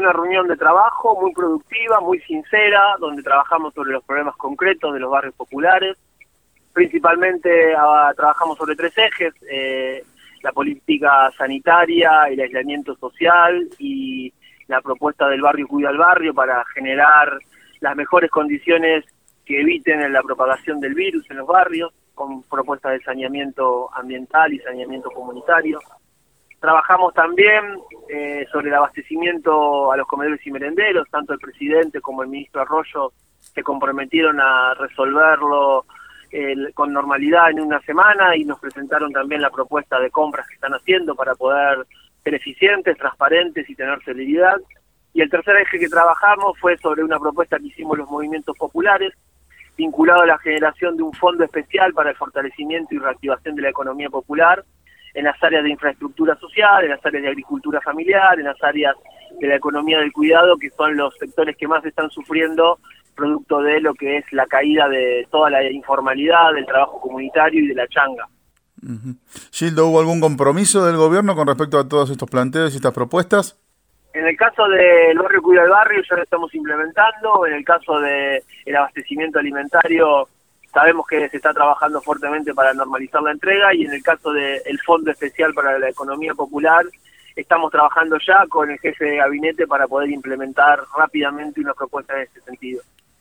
una reunión de trabajo muy productiva, muy sincera, donde trabajamos sobre los problemas concretos de los barrios populares. Principalmente trabajamos sobre 3 ejes, la política sanitaria, el aislamiento social y la propuesta del barrio Cuida al Barrio para generar las mejores condiciones que eviten la propagación del virus en los barrios, con propuestas de saneamiento ambiental y saneamiento comunitario. Trabajamos también sobre el abastecimiento a los comedores y merenderos, tanto el presidente como el ministro Arroyo se comprometieron a resolverlo con normalidad en una semana y nos presentaron también la propuesta de compras que están haciendo para poder ser eficientes, transparentes y tener celeridad. Y el tercer eje que trabajamos fue sobre una propuesta que hicimos los movimientos populares, vinculado a la generación de un fondo especial para el fortalecimiento y reactivación de la economía popular en las áreas de infraestructura social, en las áreas de agricultura familiar, en las áreas de la economía del cuidado, que son los sectores que más están sufriendo producto de lo que es la caída de toda la informalidad, del trabajo comunitario y de la changa. Gildo, ¿hubo algún compromiso del gobierno con respecto a todos estos planteos y estas propuestas? En el caso del barrio Cuida el Barrio ya lo estamos implementando. En el caso del abastecimiento alimentario sabemos que se está trabajando fuertemente para normalizar la entrega, y en el caso del Fondo Especial para la Economía Popular estamos trabajando ya con el jefe de gabinete para poder implementar rápidamente una propuesta en este sentido.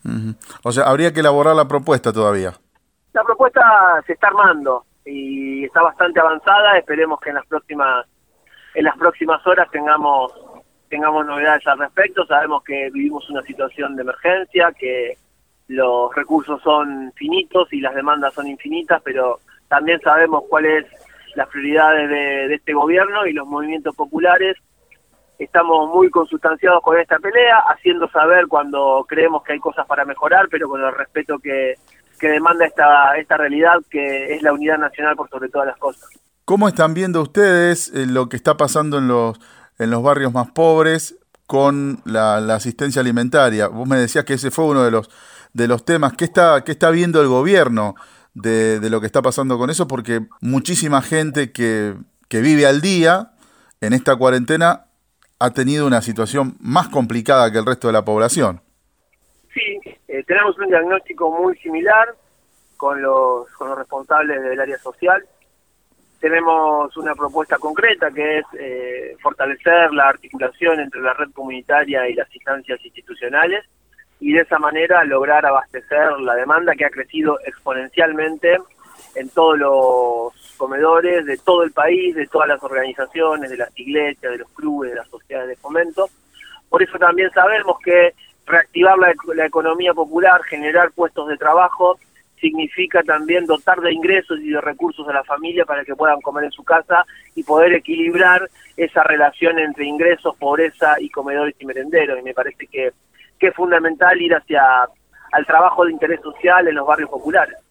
O sea, habría que elaborar la propuesta todavía. La propuesta se está armando y está bastante avanzada. Esperemos que en las próximas horas tengamos novedades al respecto. Sabemos que vivimos una situación de emergencia, que los recursos son finitos y las demandas son infinitas, pero también sabemos cuáles las prioridades de este gobierno, y los movimientos populares estamos muy consustanciados con esta pelea, haciendo saber cuando creemos que hay cosas para mejorar, pero con el respeto que demanda esta realidad, que es la unidad nacional por sobre todas las cosas. ¿Cómo están viendo ustedes lo que está pasando en los barrios más pobres con la asistencia alimentaria? Vos me decías que ese fue uno de los temas. ¿Qué está viendo el gobierno de lo que está pasando con eso? Porque muchísima gente que vive al día en esta cuarentena ha tenido una situación más complicada que el resto de la población. Sí, tenemos un diagnóstico muy similar con los responsables del área social. Tenemos una propuesta concreta que es fortalecer la articulación entre la red comunitaria y las instancias institucionales, y de esa manera lograr abastecer la demanda que ha crecido exponencialmente en todos los comedores de todo el país, de todas las organizaciones, de las iglesias, de los clubes, de las sociedades de fomento. Por eso también sabemos que reactivar la economía popular, generar puestos de trabajo, significa también dotar de ingresos y de recursos a la familia para que puedan comer en su casa y poder equilibrar esa relación entre ingresos, pobreza y comedores y merenderos. Y me parece que es fundamental ir al trabajo de interés social en los barrios populares.